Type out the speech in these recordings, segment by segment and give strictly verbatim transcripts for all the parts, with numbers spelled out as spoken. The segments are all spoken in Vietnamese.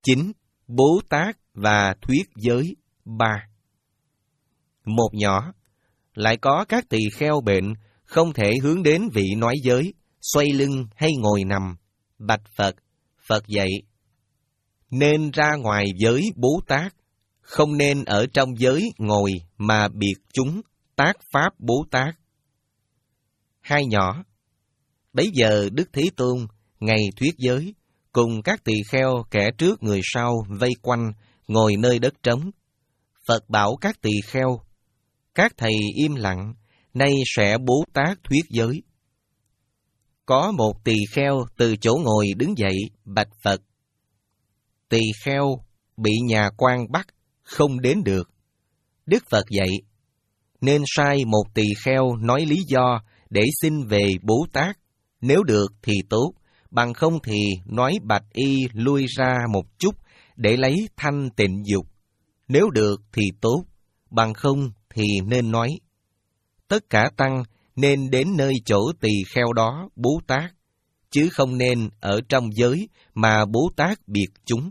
chín. Bố Tát và thuyết giới ba. Một nhỏ, lại có các tỳ kheo bệnh, không thể hướng đến vị nói giới, xoay lưng hay ngồi nằm. Bạch Phật, Phật dạy, nên ra ngoài giới Bố Tát, không nên ở trong giới ngồi mà biệt chúng tác pháp Bố Tát. Hai nhỏ, bấy giờ Đức Thế Tôn, ngày thuyết giới, cùng các tỳ kheo kẻ trước người sau vây quanh, ngồi nơi đất trống. Phật bảo các tỳ kheo, các thầy im lặng, nay sẽ Bố Tát thuyết giới. Có một tỳ kheo từ chỗ ngồi đứng dậy, bạch Phật. Tỳ kheo bị nhà quan bắt, không đến được. Đức Phật dạy, nên sai một tỳ kheo nói lý do để xin về Bố Tát. Nếu được thì tốt, bằng không thì nói bạch y lui ra một chút để lấy thanh tịnh dục. Nếu được thì tốt, bằng không thì nên nói. Tất cả tăng nên đến nơi chỗ tỳ kheo đó Bố Tát, chứ không nên ở trong giới mà Bố Tát biệt chúng.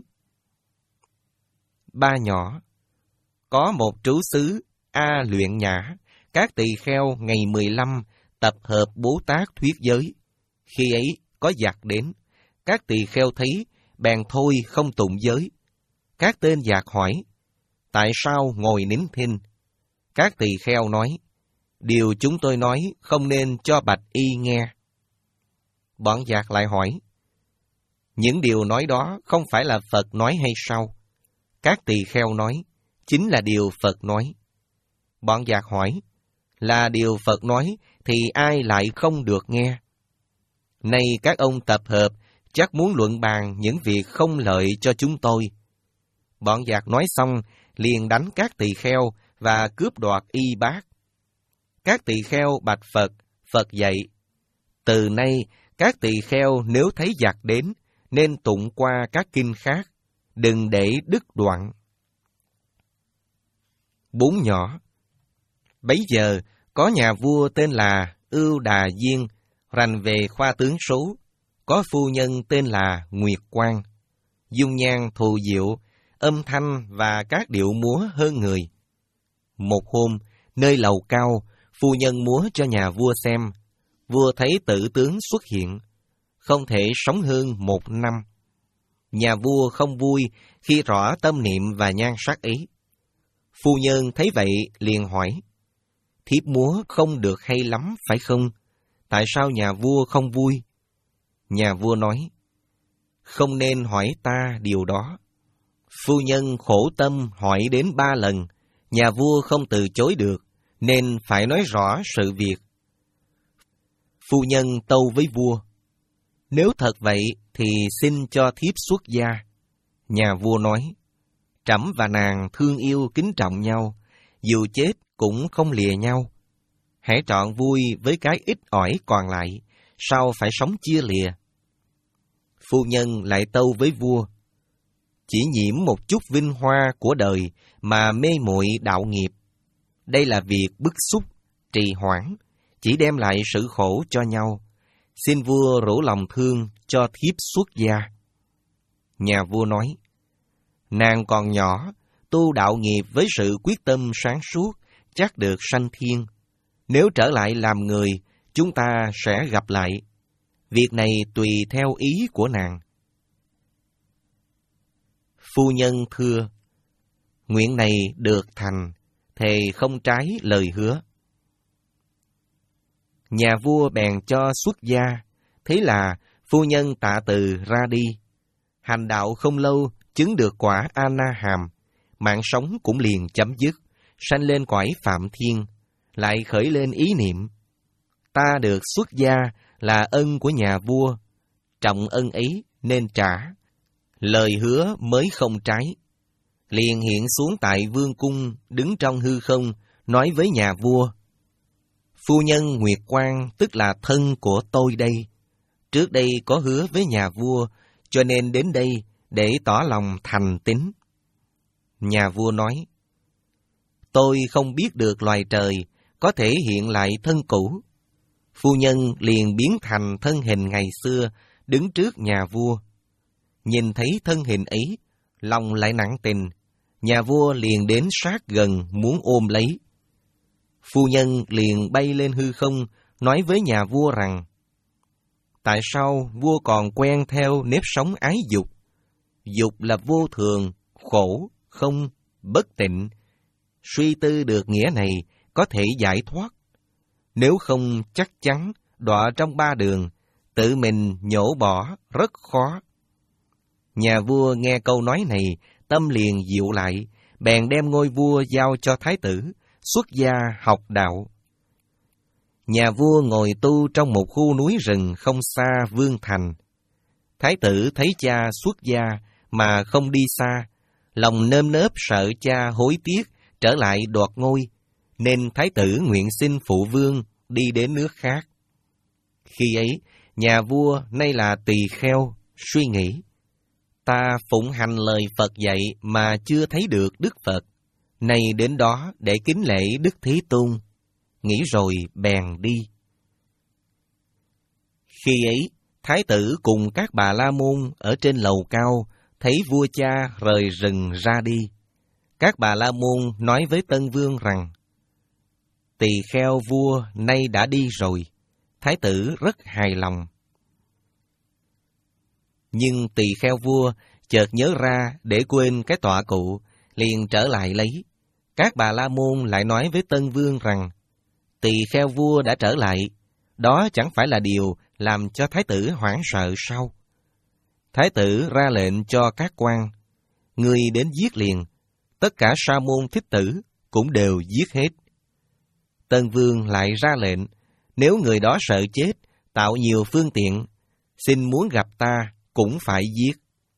Ba nhỏ, có một trú xứ A Luyện Nhã, các tỳ kheo ngày mười lăm tập hợp Bố Tát thuyết giới. Khi ấy có giặc đến, các tỳ kheo thấy, bèn thôi không tụng giới. Các tên giặc hỏi, tại sao ngồi nín thinh? Các tỳ kheo nói, điều chúng tôi nói không nên cho bạch y nghe. Bọn giặc lại hỏi, những điều nói đó không phải là Phật nói hay sao? Các tỳ kheo nói, chính là điều Phật nói. Bọn giặc hỏi, là điều Phật nói thì ai lại không được nghe? Nay các ông tập hợp, chắc muốn luận bàn những việc không lợi cho chúng tôi. Bọn giặc nói xong, liền đánh các tỳ kheo và cướp đoạt y bát. Các tỳ kheo bạch Phật, Phật dạy, từ nay các tỳ kheo nếu thấy giặc đến, nên tụng qua các kinh khác, đừng để đứt đoạn. Bốn nhỏ, bấy giờ có nhà vua tên là Ưu Đà Diên, rành về khoa tướng số, có phu nhân tên là Nguyệt Quang, dung nhan thù diệu, âm thanh và các điệu múa hơn người. Một hôm, nơi lầu cao, phu nhân múa cho nhà vua xem. Vua thấy tử tướng xuất hiện, không thể sống hơn một năm. Nhà vua không vui khi rõ tâm niệm và nhan sắc ấy. Phu nhân thấy vậy liền hỏi, thiếp múa không được hay lắm phải không? Tại sao nhà vua không vui? Nhà vua nói, không nên hỏi ta điều đó. Phu nhân khổ tâm hỏi đến ba lần, nhà vua không từ chối được, nên phải nói rõ sự việc. Phu nhân tâu với vua, nếu thật vậy thì xin cho thiếp xuất gia. Nhà vua nói, trẫm và nàng thương yêu kính trọng nhau, dù chết cũng không lìa nhau. Hãy trọn vui với cái ít ỏi còn lại, sao phải sống chia lìa? Phu nhân lại tâu với vua, chỉ nhiễm một chút vinh hoa của đời mà mê muội đạo nghiệp. Đây là việc bức xúc, trì hoãn, chỉ đem lại sự khổ cho nhau. Xin vua rủ lòng thương cho thiếp xuất gia. Nhà vua nói, nàng còn nhỏ, tu đạo nghiệp với sự quyết tâm sáng suốt, chắc được sanh thiên. Nếu trở lại làm người, chúng ta sẽ gặp lại. Việc này tùy theo ý của nàng. Phu nhân thưa, nguyện này được thành, thề không trái lời hứa. Nhà vua bèn cho xuất gia, thế là phu nhân tạ từ ra đi. Hành đạo không lâu, chứng được quả A-na-hàm, mạng sống cũng liền chấm dứt, sanh lên cõi Phạm Thiên, lại khởi lên ý niệm, ta được xuất gia là ân của nhà vua, trọng ân ấy nên trả, lời hứa mới không trái. Liền hiện xuống tại vương cung, đứng trong hư không, nói với nhà vua, phu nhân Nguyệt Quang tức là thân của tôi đây. Trước đây có hứa với nhà vua, cho nên đến đây để tỏ lòng thành tín. Nhà vua nói, tôi không biết được loài trời có thể hiện lại thân cũ. Phu nhân liền biến thành thân hình ngày xưa, đứng trước nhà vua. Nhìn thấy thân hình ấy, lòng lại nặng tình, nhà vua liền đến sát gần muốn ôm lấy. Phu nhân liền bay lên hư không, nói với nhà vua rằng, tại sao vua còn quen theo nếp sống ái dục? Dục là vô thường, khổ, không, bất tịnh. Suy tư được nghĩa này, có thể giải thoát. Nếu không chắc chắn, đọa trong ba đường, tự mình nhổ bỏ rất khó. Nhà vua nghe câu nói này, tâm liền dịu lại, bèn đem ngôi vua giao cho thái tử, xuất gia học đạo. Nhà vua ngồi tu trong một khu núi rừng không xa vương thành. Thái tử thấy cha xuất gia mà không đi xa, lòng nơm nớp sợ cha hối tiếc trở lại đoạt ngôi, nên thái tử nguyện xin phụ vương đi đến nước khác. Khi ấy, nhà vua nay là Tỳ Kheo suy nghĩ, ta phụng hành lời Phật dạy mà chưa thấy được Đức Phật, nay đến đó để kính lễ Đức Thế Tôn. Nghĩ rồi bèn đi. Khi ấy, thái tử cùng các bà la môn ở trên lầu cao thấy vua cha rời rừng ra đi. Các bà la môn nói với Tân Vương rằng, Tỳ Kheo vua nay đã đi rồi. Thái tử rất hài lòng. Nhưng Tỳ Kheo vua chợt nhớ ra để quên cái tọa cụ, liền trở lại lấy. Các bà la môn lại nói với Tân Vương rằng, Tỳ Kheo vua đã trở lại, đó chẳng phải là điều làm cho thái tử hoảng sợ sao? Thái tử ra lệnh cho các quan, người đến giết liền, tất cả sa môn thích tử cũng đều giết hết. Tân Vương lại ra lệnh, nếu người đó sợ chết, tạo nhiều phương tiện, xin muốn gặp ta cũng phải giết.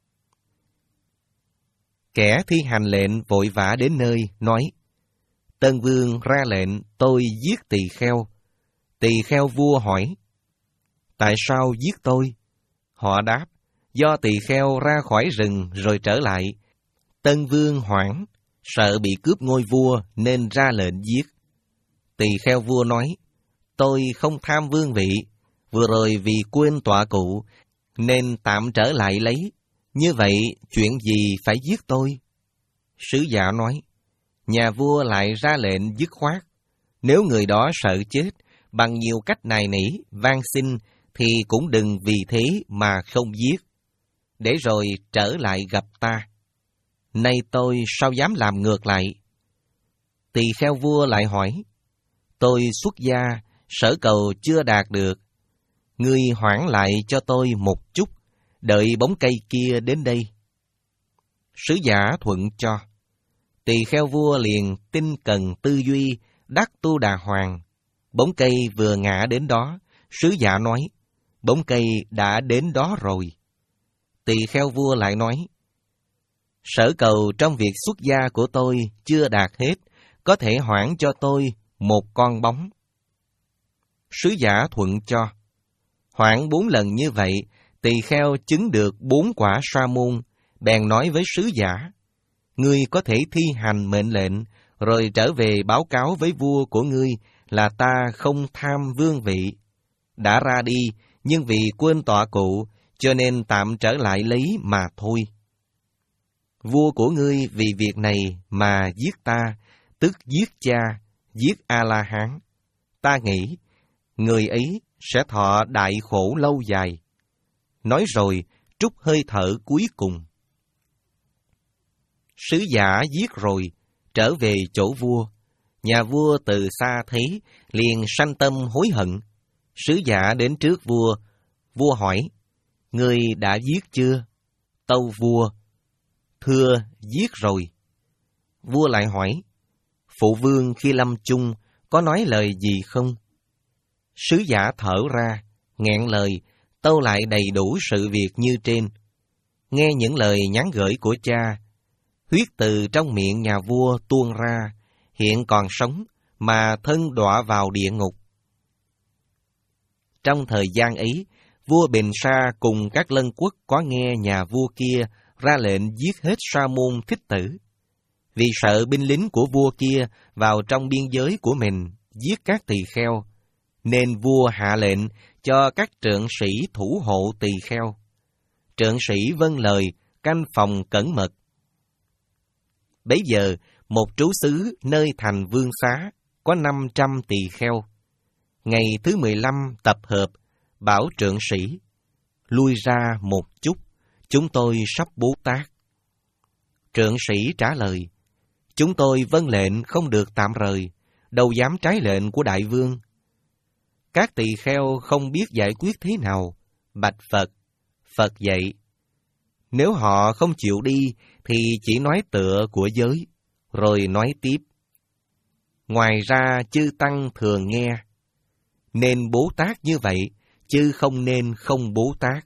Kẻ thi hành lệnh vội vã đến nơi, nói, Tân Vương ra lệnh tôi giết Tỳ Kheo. Tỳ Kheo vua hỏi, tại sao giết tôi? Họ đáp, do Tỳ Kheo ra khỏi rừng rồi trở lại. Tân Vương hoảng, sợ bị cướp ngôi vua nên ra lệnh giết. Tỳ Kheo vua nói, tôi không tham vương vị, vừa rồi vì quên tọa cụ nên tạm trở lại lấy. Như vậy chuyện gì phải giết tôi? Sứ giả nói, nhà vua lại ra lệnh dứt khoát, nếu người đó sợ chết bằng nhiều cách nài nỉ, van xin thì cũng đừng vì thế mà không giết, để rồi trở lại gặp ta. Nay tôi sao dám làm ngược lại? Tỳ Kheo vua lại hỏi, tôi xuất gia, sở cầu chưa đạt được. Ngươi hoãn lại cho tôi một chút, đợi bóng cây kia đến đây. Sứ giả thuận cho. Tỳ Kheo vua liền tinh cần tư duy, đắc Tu Đà Hoàng. Bóng cây vừa ngã đến đó, sứ giả nói, bóng cây đã đến đó rồi. Tỳ Kheo vua lại nói, sở cầu trong việc xuất gia của tôi chưa đạt hết, có thể hoãn cho tôi một con bóng. Sứ giả thuận cho. Hoãn bốn lần như vậy, Tỳ Kheo chứng được bốn quả sa môn, bèn nói với sứ giả, ngươi có thể thi hành mệnh lệnh, rồi trở về báo cáo với vua của ngươi là ta không tham vương vị. Đã ra đi, nhưng vì quên tọa cụ, cho nên tạm trở lại lấy mà thôi. Vua của ngươi vì việc này mà giết ta, tức giết cha, giết A-la-hán. Ta nghĩ, người ấy sẽ thọ đại khổ lâu dài. Nói rồi, trút hơi thở cuối cùng. Sứ giả giết rồi, trở về chỗ vua. Nhà vua từ xa thấy, liền sanh tâm hối hận. Sứ giả đến trước vua, vua hỏi, ngươi đã giết chưa? Tâu vua, thưa giết rồi. Vua lại hỏi, phụ vương khi lâm chung có nói lời gì không? Sứ giả thở ra, nghẹn lời, tâu lại đầy đủ sự việc như trên. Nghe những lời nhắn gửi của cha, huyết từ trong miệng nhà vua tuôn ra, hiện còn sống mà thân đọa vào địa ngục. Trong thời gian ấy, vua Bình Sa cùng các lân quốc có nghe nhà vua kia ra lệnh giết hết sa môn thích tử. Vì sợ binh lính của vua kia vào trong biên giới của mình giết các tỳ kheo, nên vua hạ lệnh cho các trượng sĩ thủ hộ tỳ kheo. Trượng sĩ vâng lời, canh phòng cẩn mật, Bấy giờ, một trú xứ nơi thành Vương Xá, có năm trăm tỳ kheo. Ngày thứ mười lăm tập hợp, bảo trượng sĩ, lui ra một chút, chúng tôi sắp bố tát. Trượng sĩ trả lời, chúng tôi vâng lệnh không được tạm rời, đâu dám trái lệnh của đại vương. Các tỳ kheo không biết giải quyết thế nào, bạch Phật. Phật dạy, nếu họ không chịu đi thì chỉ nói tựa của giới, rồi nói tiếp. Ngoài ra chư tăng thường nghe, nên bố tát như vậy, chứ không nên không bố tát.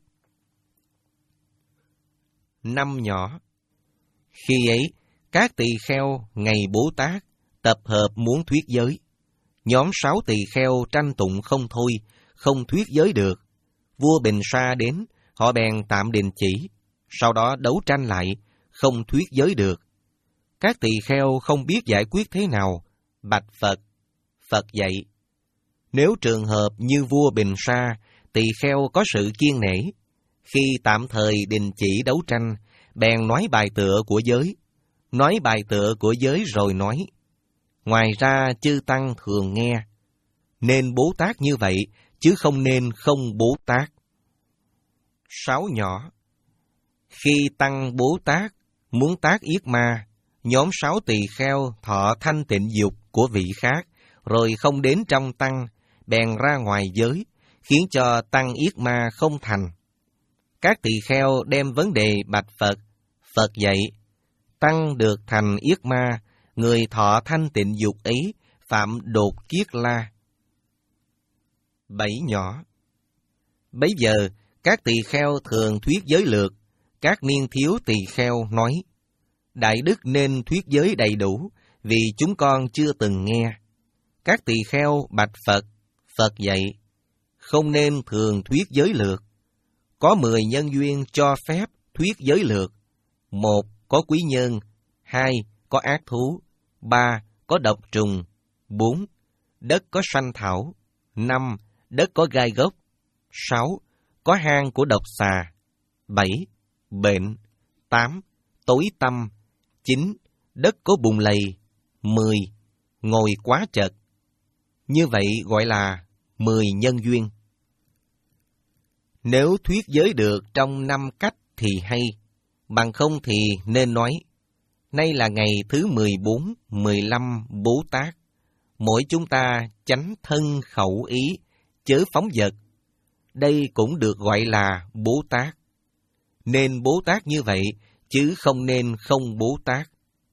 Năm nhỏ. Khi ấy, các tỳ kheo ngày bố tát tập hợp muốn thuyết giới. Nhóm sáu tỳ kheo tranh tụng không thôi, không thuyết giới được. Vua Bình Sa đến, họ bèn tạm đình chỉ, sau đó đấu tranh lại, không thuyết giới được. Các tỳ kheo không biết giải quyết thế nào, bạch Phật. Phật dạy, nếu trường hợp như vua Bình Sa, tỳ kheo có sự kiên nể, khi tạm thời đình chỉ đấu tranh, bèn nói bài tựa của giới. Nói bài tựa của giới rồi nói, ngoài ra chư tăng thường nghe, nên bố tát như vậy, chứ không nên không bố tát. Sáu nhỏ. Khi tăng bố tát, muốn tác yết ma, nhóm sáu tỳ kheo thọ thanh tịnh dục của vị khác, rồi không đến trong tăng, bèn ra ngoài giới, khiến cho tăng yết ma không thành. Các tỳ kheo đem vấn đề bạch Phật. Phật dạy, tăng được thành yết ma, người thọ thanh tịnh dục ấy, phạm đột kiết la. Bảy nhỏ. Bấy giờ, các tỳ kheo thường thuyết giới lược, các niên thiếu tỳ kheo nói, đại đức nên thuyết giới đầy đủ, vì chúng con chưa từng nghe. Các tỳ kheo bạch Phật. Phật dạy, không nên thường thuyết giới lược. Có mười nhân duyên cho phép thuyết giới lược. Một, có quý nhân. Hai, có ác thú. Ba, có độc trùng. Bốn, đất có sanh thảo. Năm, đất có gai gốc. Sáu, có hang của độc xà. Bảy, bệnh. Tám, tối tăm. Chín, đất có bùn lầy. Mười, ngồi quá chật. Như vậy gọi là mười nhân duyên. Nếu thuyết giới được trong năm cách thì hay, bằng không thì nên nói, nay là ngày thứ mười bốn, mười lăm bố tát. Mỗi chúng ta chánh thân khẩu ý, chớ phóng dật. Đây cũng được gọi là bố tát. Nên bố tát như vậy, chứ không nên không bố tát.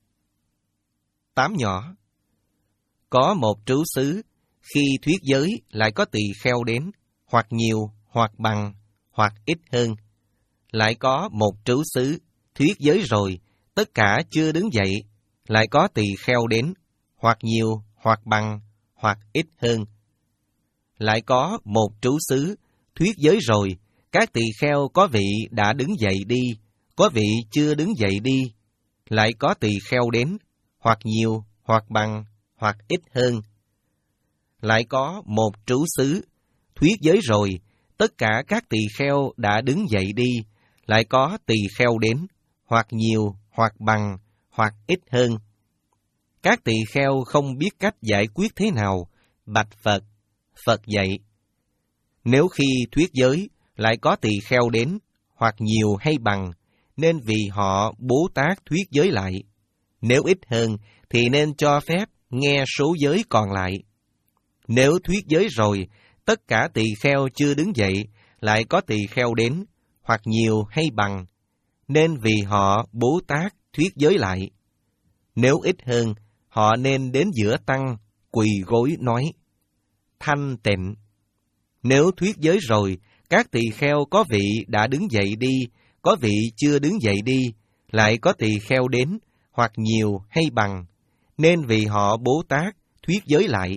Tám nhỏ. Có một trú xứ, khi thuyết giới lại có tỳ kheo đến, hoặc nhiều, hoặc bằng, hoặc ít hơn. Lại có một trú xứ, thuyết giới rồi, tất cả chưa đứng dậy, lại có tỳ kheo đến, hoặc nhiều, hoặc bằng, hoặc ít hơn. Lại có một trú xứ, thuyết giới rồi, các tỳ kheo có vị đã đứng dậy đi, có vị chưa đứng dậy đi. Lại có tỳ kheo đến, hoặc nhiều, hoặc bằng, hoặc ít hơn. Lại có một trú xứ, thuyết giới rồi, tất cả các tỳ kheo đã đứng dậy đi, lại có tỳ kheo đến, hoặc nhiều, hoặc bằng, hoặc ít hơn. Các tỳ kheo không biết cách giải quyết thế nào, bạch Phật. Phật dạy, nếu khi thuyết giới lại có tỳ kheo đến, hoặc nhiều hay bằng, nên vì họ bố tát thuyết giới lại. Nếu ít hơn, thì nên cho phép nghe số giới còn lại. Nếu thuyết giới rồi, tất cả tỳ kheo chưa đứng dậy, lại có tỳ kheo đến, hoặc nhiều hay bằng, nên vì họ bố tát thuyết giới lại. Nếu ít hơn, họ nên đến giữa tăng, quỳ gối nói, thanh tịnh. Nếu thuyết giới rồi, các tỳ kheo có vị đã đứng dậy đi, có vị chưa đứng dậy đi, lại có tỳ kheo đến, hoặc nhiều hay bằng, nên vì họ bố tát thuyết giới lại.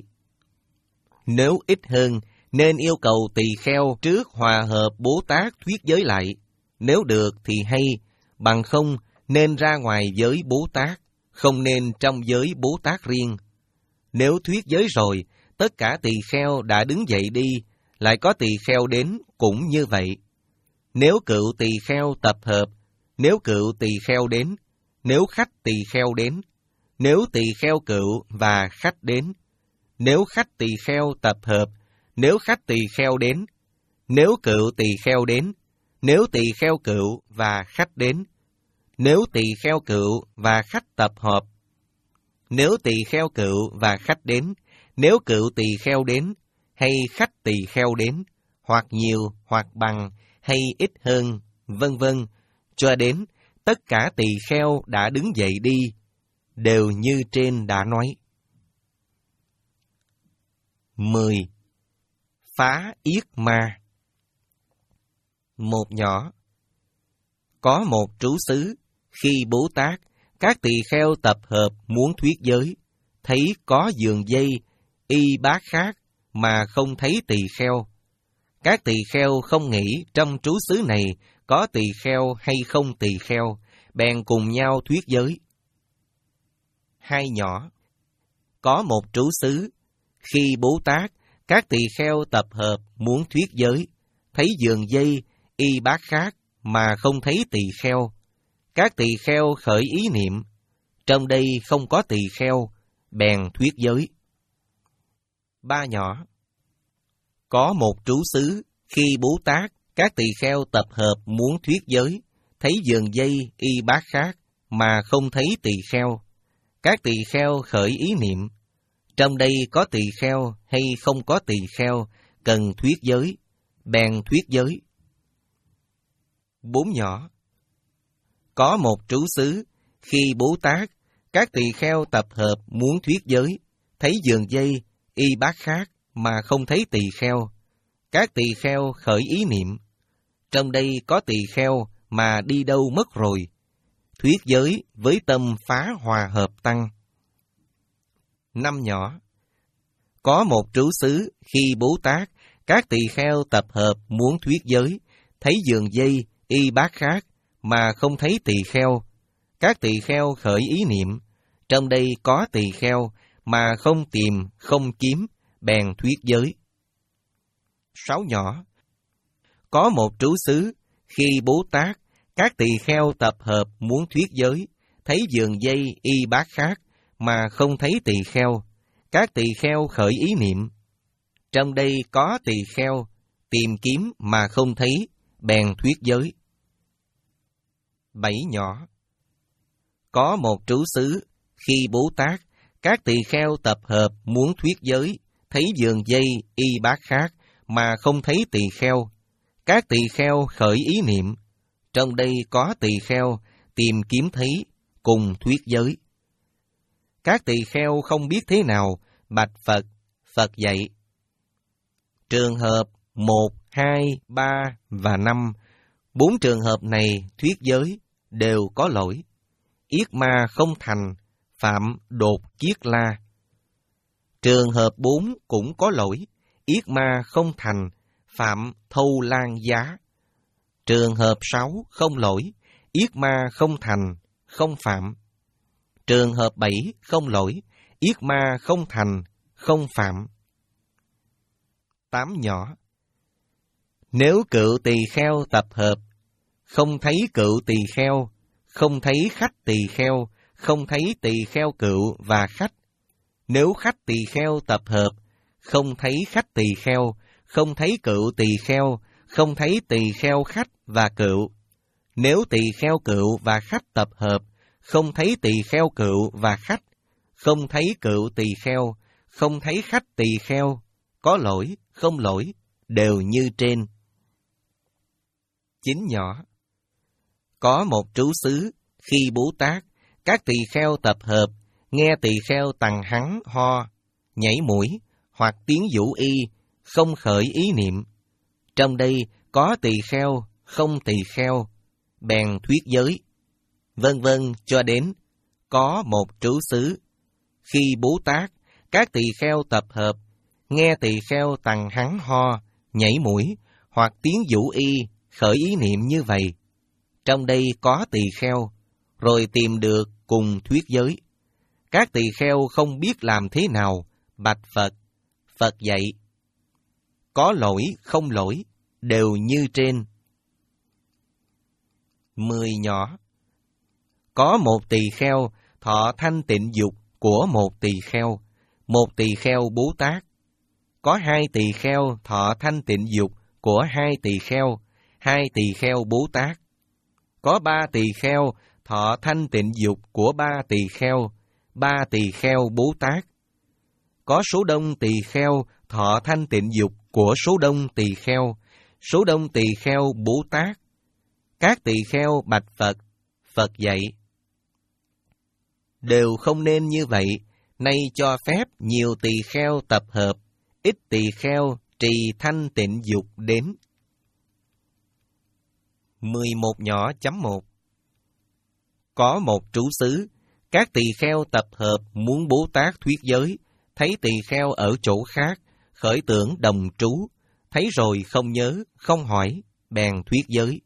Nếu ít hơn, nên yêu cầu tỳ kheo trước hòa hợp bố tát thuyết giới lại. Nếu được thì hay, bằng không nên ra ngoài giới bố tát, không nên trong giới bố tát riêng. Nếu thuyết giới rồi, tất cả tỳ kheo đã đứng dậy đi, lại có tỳ kheo đến cũng như vậy. Nếu cựu tỳ kheo tập hợp, nếu cựu tỳ kheo đến, nếu khách tỳ kheo đến, nếu tỳ kheo cựu và khách đến, nếu khách tỳ kheo tập hợp, nếu khách tỳ kheo đến, nếu cựu tỳ kheo đến, nếu tỳ kheo cựu và khách đến, nếu tỳ kheo cựu và khách tập hợp, nếu tỳ kheo cựu và khách đến, nếu cựu tỳ kheo đến, hay khách tỳ kheo đến, hoặc nhiều hoặc bằng, hay ít hơn, vân vân, cho đến tất cả tỳ kheo đã đứng dậy đi, đều như trên đã nói. mười. Phá yết ma. Một nhỏ. Có một trú xứ, khi Bố Tát, các tỳ kheo tập hợp muốn thuyết giới, thấy có giường dây, y bát khác mà không thấy tỳ kheo. Các tỳ kheo không nghĩ trong trú xứ này có tỳ kheo hay không tỳ kheo, bèn cùng nhau thuyết giới. Hai nhỏ. Có một trú xứ, khi Bố Tát, các tỳ kheo tập hợp muốn thuyết giới, thấy giường dây, y bát khác mà không thấy tỳ kheo. Các tỳ kheo khởi ý niệm, trong đây không có tỳ kheo, bèn thuyết giới. Ba nhỏ. Có một trú xứ, khi Bố Tát, các tỳ kheo tập hợp muốn thuyết giới, thấy giường dây, y bát khác mà không thấy tỳ kheo. Các tỳ kheo khởi ý niệm, trong đây có tỳ kheo hay không có tỳ kheo, cần thuyết giới, bèn thuyết giới. Bốn nhỏ. Có một trú xứ, khi Bố Tát, các tỳ kheo tập hợp muốn thuyết giới, thấy giường dây, y bát khác mà không thấy tỳ kheo. Các tỳ kheo khởi ý niệm, trong đây có tỳ kheo mà đi đâu mất rồi, thuyết giới với tâm phá hòa hợp tăng. Năm nhỏ. Có một trú xứ, khi Bố Tát, các tỳ kheo tập hợp muốn thuyết giới, thấy giường dây, y bát khác mà không thấy tỳ kheo. Các tỳ kheo khởi ý niệm, trong đây có tỳ kheo mà không tìm, không kiếm, bèn thuyết giới. Sáu nhỏ. Có một trú xứ, khi Bố Tát, các tỳ kheo tập hợp muốn thuyết giới, thấy giường dây, y bát khác mà không thấy tỳ kheo. Các tỳ kheo khởi ý niệm, trong đây có tỳ kheo, tìm kiếm mà không thấy, bèn thuyết giới. Bảy nhỏ. Có một trú xứ, khi Bố Tát, các tỳ kheo tập hợp muốn thuyết giới, thấy giường dây, y bát khác mà không thấy tỳ kheo. Các tỳ kheo khởi ý niệm, trong đây có tỳ kheo, tìm kiếm thấy, cùng thuyết giới. Các tỳ kheo không biết thế nào, bạch Phật, Phật dạy. Trường hợp một, hai, ba và năm, bốn trường hợp này thuyết giới đều có lỗi. Yết ma không thành, phạm đột chiết la. Trường hợp bốn cũng có lỗi. Yết ma không thành, phạm thâu lan giá. Trường hợp sáu không lỗi. Yết ma không thành, không phạm. Trường hợp bảy không lỗi. Yết ma không thành, không phạm. Tám nhỏ. Nếu cựu tỳ kheo tập hợp, không thấy cựu tỳ kheo, không thấy khách tỳ kheo, không thấy tỳ kheo cựu và khách. Nếu khách tỳ kheo tập hợp, không thấy khách tỳ kheo, không thấy cựu tỳ kheo, không thấy tỳ kheo khách và cựu. Nếu tỳ kheo cựu và khách tập hợp, không thấy tỳ kheo cựu và khách, không thấy cựu tỳ kheo, không thấy khách tỳ kheo, có lỗi, không lỗi, đều như trên. Chín nhỏ. Có một trú xứ, khi Bố Tát, các tỳ kheo tập hợp, nghe tỳ kheo tằng hắng ho, nhảy mũi, hoặc tiếng vũ y, không khởi ý niệm. Trong đây có tỳ kheo, không tỳ kheo, bèn thuyết giới. Vân vân cho đến có một trú xứ, khi Bố Tát, các tỳ kheo tập hợp, nghe tỳ kheo tằng hắng ho, nhảy mũi, hoặc tiếng vũ y, khởi ý niệm như vậy. Trong đây có tỳ kheo, rồi tìm được cùng thuyết giới. Các tỳ kheo không biết làm thế nào, bạch Phật, Phật dạy. Có lỗi, không lỗi, đều như trên. Mười nhỏ. Có một tỳ kheo thọ thanh tịnh dục của một tỳ kheo, một tỳ kheo Bố Tát. Có hai tỳ kheo thọ thanh tịnh dục của hai tỳ kheo, hai tỳ kheo Bố Tát. Có ba tỳ kheo thọ thanh tịnh dục của ba tỳ kheo, ba tỳ kheo Bố Tát. Có số đông tỳ kheo thọ thanh tịnh dục của số đông tỳ kheo, số đông tỳ kheo Bố Tát. Các tỳ kheo bạch Phật, Phật dạy: đều không nên như vậy, nay cho phép nhiều tỳ kheo tập hợp, ít tỳ kheo trì thanh tịnh dục đến. mười một nhỏ chấm một. Có một trú xứ, các tỳ kheo tập hợp muốn Bố Tát thuyết giới, thấy tỳ kheo ở chỗ khác, khởi tưởng đồng trú, thấy rồi không nhớ, không hỏi, bèn thuyết giới.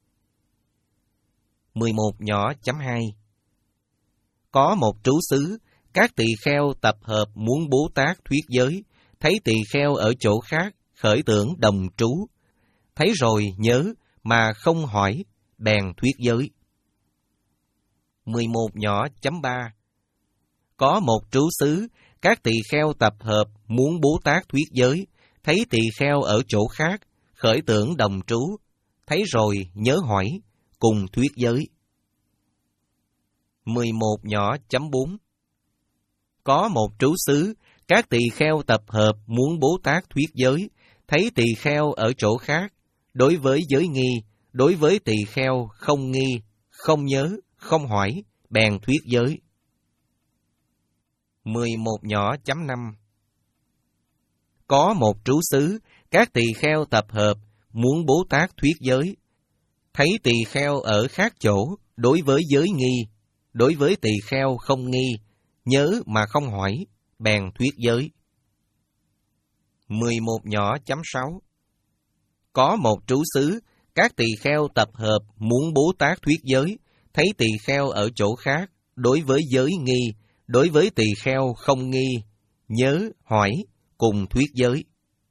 mười một nhỏ chấm hai. Có một trú xứ, các tỳ kheo tập hợp muốn Bố Tát thuyết giới, thấy tỳ kheo ở chỗ khác, khởi tưởng đồng trú, thấy rồi nhớ mà không hỏi, bèn thuyết giới. mười một nhỏ chấm ba. Có một trú xứ, các tỳ kheo tập hợp muốn Bố Tát thuyết giới, thấy tỳ kheo ở chỗ khác, khởi tưởng đồng trú, thấy rồi nhớ hỏi, cùng thuyết giới. mười một nhỏ chấm bốn. Có một trú xứ, các tỳ kheo tập hợp muốn Bố Tát thuyết giới, thấy tỳ kheo ở chỗ khác, đối với giới nghi, đối với tỳ kheo không nghi, không nhớ, không hỏi, bèn thuyết giới. mười một nhỏ chấm năm. Có một trú xứ, các tỳ kheo tập hợp muốn Bố Tát thuyết giới, thấy tỳ kheo ở khác chỗ, đối với giới nghi, đối với tỳ kheo không nghi, nhớ mà không hỏi, bèn thuyết giới. mười một nhỏ chấm sáu. Có một trú xứ, các tỳ kheo tập hợp muốn Bố Tát thuyết giới, thấy tỳ kheo ở chỗ khác, đối với giới nghi, đối với tỳ kheo không nghi, nhớ, hỏi, cùng thuyết giới.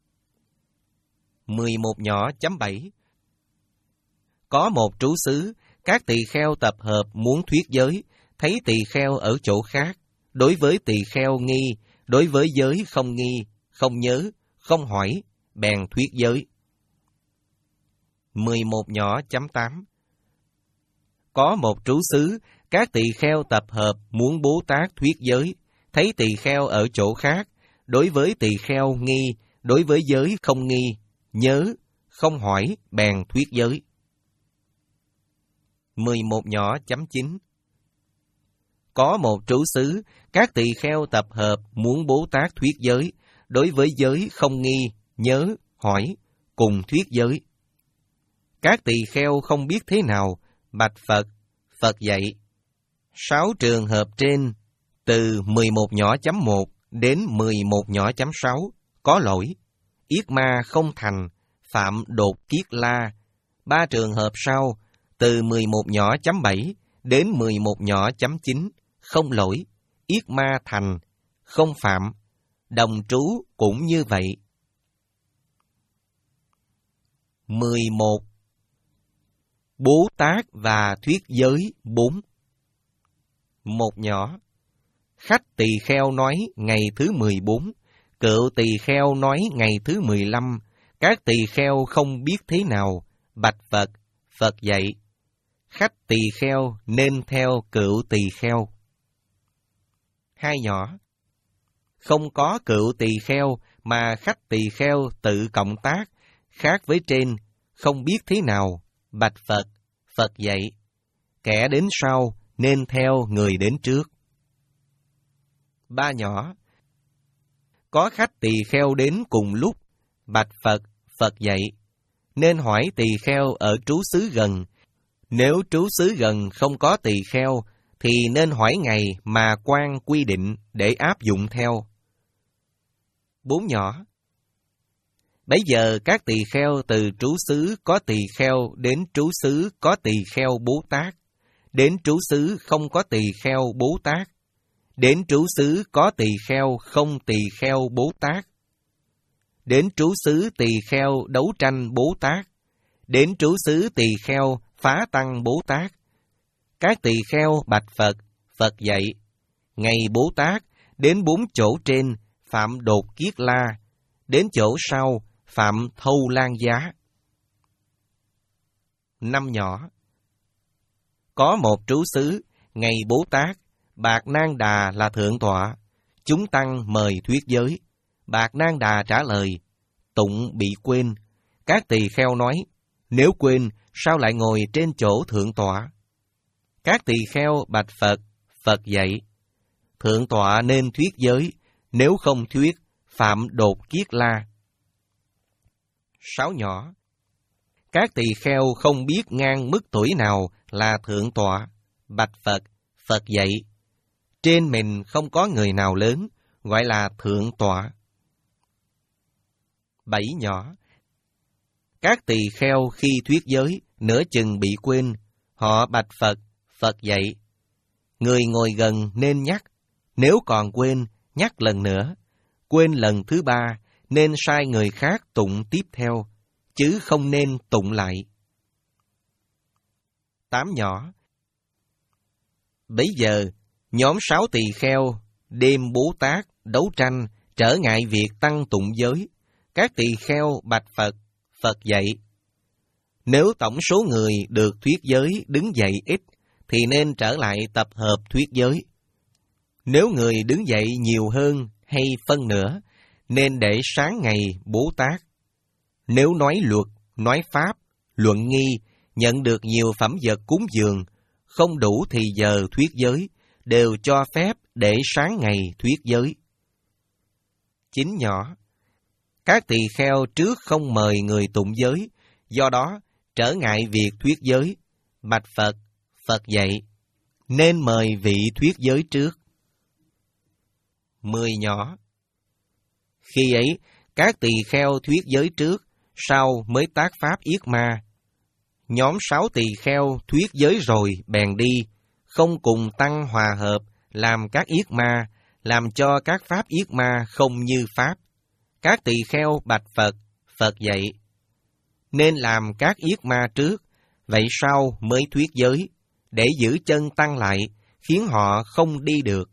mười một nhỏ chấm bảy. Có một trú xứ, các tỳ kheo tập hợp muốn thuyết giới, thấy tỳ kheo ở chỗ khác, đối với tỳ kheo nghi, đối với giới không nghi, không nhớ, không hỏi, bèn thuyết giới. mười một nhỏ chấm tám. Có một trú xứ, các tỳ kheo tập hợp muốn Bố Tát thuyết giới, thấy tỳ kheo ở chỗ khác, đối với tỳ kheo nghi, đối với giới không nghi, nhớ, không hỏi, bèn thuyết giới. mười một nhỏ chấm chín. Có một trú xứ, các tỳ kheo tập hợp muốn Bố Tát thuyết giới, đối với giới không nghi, nhớ, hỏi, cùng thuyết giới. Các tỳ kheo không biết thế nào, bạch Phật, Phật dạy. Sáu trường hợp trên, từ mười một nhỏ chấm một đến mười một nhỏ chấm sáu, có lỗi, yết ma không thành, phạm đột kiết la. Ba trường hợp sau, từ mười một nhỏ chấm bảy đến mười một nhỏ chấm chín, không lỗi, yết ma thành, không phạm, đồng trú cũng như vậy. mười một. Bố Tát và thuyết giới bốn. Một nhỏ. Khách tỳ kheo nói ngày thứ mười bốn, cựu tỳ kheo nói ngày thứ mười lăm, các tỳ kheo không biết thế nào, bạch Phật, Phật dạy. Khách tỳ kheo nên theo cựu tỳ kheo. Hai nhỏ. Không có cựu tỳ kheo mà khách tỳ kheo tự cộng tác, khác với trên, không biết thế nào, bạch Phật, Phật dạy. Kẻ đến sau nên theo người đến trước. Ba nhỏ. Có khách tỳ kheo đến cùng lúc, bạch Phật, Phật dạy. Nên hỏi tỳ kheo ở trú xứ gần. Nếu trú xứ gần không có tỳ kheo, thì nên hỏi ngày mà quan quy định để áp dụng theo. Bốn nhỏ. Bấy giờ các tỳ kheo từ trú xứ có tỳ kheo đến trú xứ có tỳ kheo Bố Tát, đến trú xứ không có tỳ kheo Bố Tát, đến trú xứ có tỳ kheo không tỳ kheo Bố Tát, đến trú xứ tỳ kheo đấu tranh Bố Tát, đến trú xứ tỳ kheo phá tăng Bố Tát. Các tỳ kheo bạch Phật, Phật dạy, ngày Bố Tát đến bốn chỗ trên phạm Đột Kiết La, đến chỗ sau phạm Thâu Lan Giá. Năm nhỏ. Có một trú xứ, ngày Bố Tát, Bạc Nang Đà là thượng tọa, chúng tăng mời thuyết giới. Bạc Nang Đà trả lời, tụng bị quên. Các tỳ kheo nói, nếu quên, sao lại ngồi trên chỗ thượng tọa? Các tỳ kheo bạch Phật, Phật dạy, thượng tọa nên thuyết giới, nếu không thuyết, phạm Đột Kiết La. Sáu nhỏ. Các tỳ kheo không biết ngang mức tuổi nào là thượng tọa, bạch Phật, Phật dạy, trên mình không có người nào lớn, gọi là thượng tọa. Bảy nhỏ. Các tỳ kheo khi thuyết giới, nửa chừng bị quên, họ bạch Phật, Phật dạy, người ngồi gần nên nhắc, nếu còn quên, nhắc lần nữa, quên lần thứ ba, nên sai người khác tụng tiếp theo, chứ không nên tụng lại. Tám nhỏ. Bấy giờ, nhóm sáu tỳ kheo, đêm Bố Tát, đấu tranh, trở ngại việc tăng tụng giới. Các tỳ kheo bạch Phật, Phật dạy, nếu tổng số người được thuyết giới đứng dậy ít, thì nên trở lại tập hợp thuyết giới. Nếu người đứng dậy nhiều hơn hay phân nửa, nên để sáng ngày Bố Tát. Nếu nói luật, nói pháp, luận nghi, nhận được nhiều phẩm vật cúng dường, không đủ thì giờ thuyết giới, đều cho phép để sáng ngày thuyết giới. Chín nhỏ. Các tỳ kheo trước không mời người tụng giới, do đó trở ngại việc thuyết giới, bạch Phật, Phật dạy, nên mời vị thuyết giới trước. Mười nhỏ. Khi ấy, các tỳ kheo thuyết giới trước, sau mới tác pháp yết ma. Nhóm sáu tỳ kheo thuyết giới rồi bèn đi, không cùng tăng hòa hợp, làm các yết ma, làm cho các pháp yết ma không như pháp. Các tỳ kheo bạch Phật, Phật dạy, nên làm các yết ma trước, vậy sau mới thuyết giới, để giữ chân tăng lại, khiến họ không đi được.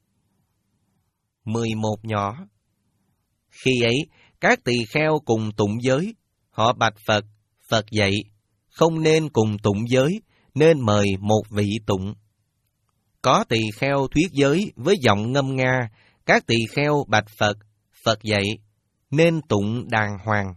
Mười một nhỏ. Khi ấy, các tỳ kheo cùng tụng giới, họ bạch Phật, Phật dạy, không nên cùng tụng giới, nên mời một vị tụng. Có tỳ kheo thuyết giới với giọng ngâm nga, các tỳ kheo bạch Phật, Phật dạy, nên tụng đàng hoàng.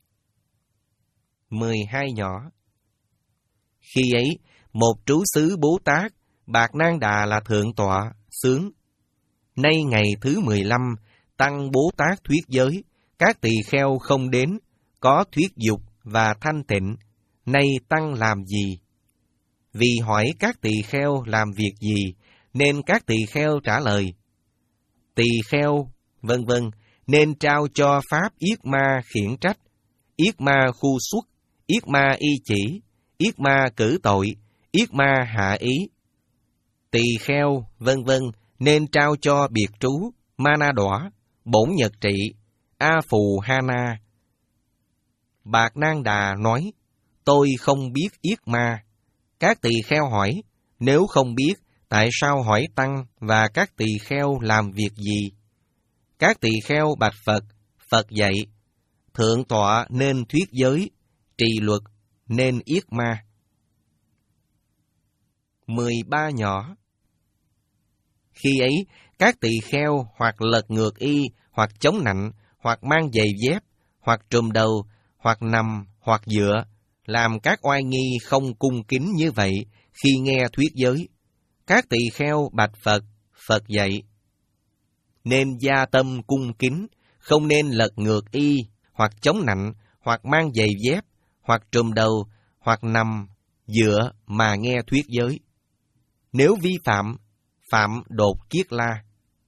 Mười hai nhỏ. Khi ấy, một trú xứ Bố Tát, Bạc Nang Đà là thượng tọa, sướng. Nay ngày thứ mười lăm, tăng Bố Tát thuyết giới, các tỳ kheo không đến, có thuyết dục và thanh tịnh, nay tăng làm gì? Vì hỏi các tỳ kheo làm việc gì, nên các tỳ kheo trả lời, tỳ kheo, vân vân, nên trao cho pháp yết ma khiển trách, yết ma khu xuất, yết ma y chỉ, yết ma cử tội, yết ma hạ ý. Tỳ kheo, vân vân, nên trao cho biệt trú, ma na đọa, bổn nhật trị, a phù ha na. Bạc Nang Đà nói, tôi không biết yết ma. Các tỳ kheo hỏi, nếu không biết, tại sao hỏi tăng và các tỳ kheo làm việc gì? Các tỳ kheo bạch Phật, Phật dạy, thượng tọa nên thuyết giới, trì luật, nên yết ma. Mười ba nhỏ. Khi ấy, các tỳ kheo hoặc lật ngược y, hoặc chống nạnh, hoặc mang giày dép, hoặc trùm đầu, hoặc nằm, hoặc dựa, làm các oai nghi không cung kính như vậy khi nghe thuyết giới. Các tỳ kheo bạch Phật, Phật dạy, nên gia tâm cung kính, không nên lật ngược y, hoặc chống nạnh, hoặc mang giày dép, hoặc trùm đầu, hoặc nằm, dựa mà nghe thuyết giới. Nếu vi phạm, phạm Đột Kiết La.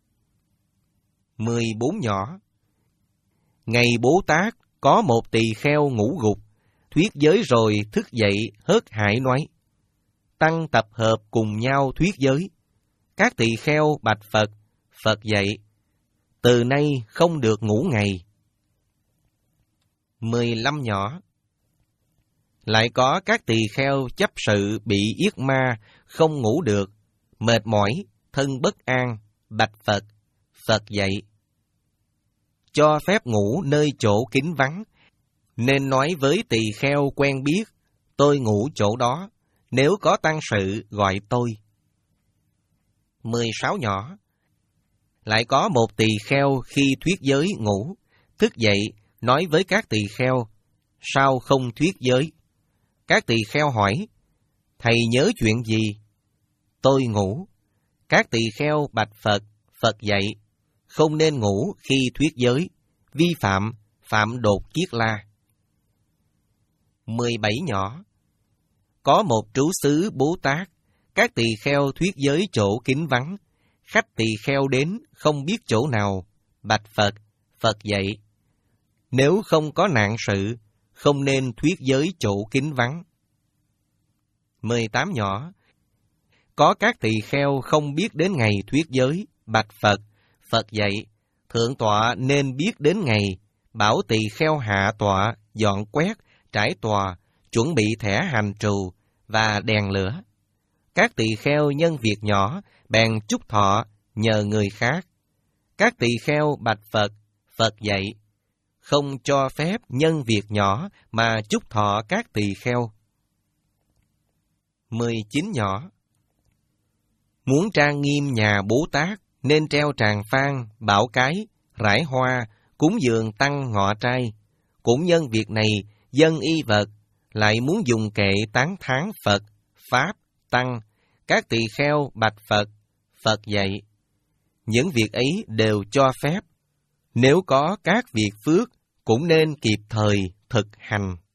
Mười bốn nhỏ. Ngày Bố Tát có một tỳ kheo ngủ gục, thuyết giới rồi thức dậy hớt hải nói, tăng tập hợp cùng nhau thuyết giới. Các tỳ kheo bạch Phật, Phật dạy, từ nay không được ngủ ngày. Mười lăm nhỏ. Lại có các tỳ kheo chấp sự bị yết ma, không ngủ được, mệt mỏi, thân bất an, bạch Phật. Phật dạy: cho phép ngủ nơi chỗ kín vắng, nên nói với tỳ kheo quen biết, tôi ngủ chỗ đó, nếu có tăng sự gọi tôi. mười sáu nhỏ. Lại có một tỳ kheo khi thuyết giới ngủ, thức dậy nói với các tỳ kheo, sao không thuyết giới? Các tỳ kheo hỏi, thầy nhớ chuyện gì? Tôi ngủ. Các tỳ kheo bạch Phật. Phật dạy, không nên ngủ khi thuyết giới, vi phạm, phạm đột kiết la. mười bảy nhỏ. Có một trú xứ Bố Tát, các tỳ kheo thuyết giới chỗ kín vắng, khách tỳ kheo đến không biết chỗ nào, bạch Phật. Phật dạy, nếu không có nạn sự, không nên thuyết giới chỗ kín vắng. mười tám nhỏ. Có các tỳ kheo không biết đến ngày thuyết giới, bạch Phật. Phật dạy, thượng tọa nên biết đến ngày, bảo tỳ kheo hạ tọa, dọn quét, trải tòa, chuẩn bị thẻ hành trù và đèn lửa. Các tỳ kheo nhân việc nhỏ, bèn chúc thọ, nhờ người khác. Các tỳ kheo bạch Phật. Phật dạy, không cho phép nhân việc nhỏ mà chúc thọ các tỳ kheo. mười chín nhỏ. Muốn trang nghiêm nhà Bố Tát, nên treo tràng phan, bảo cái, rải hoa, cúng dường tăng ngọ trai. Cũng nhân việc này, dân y vật, lại muốn dùng kệ tán thán Phật, Pháp, Tăng. Các tỳ kheo bạch Phật. Phật dạy, những việc ấy đều cho phép. Nếu có các việc phước, cũng nên kịp thời thực hành.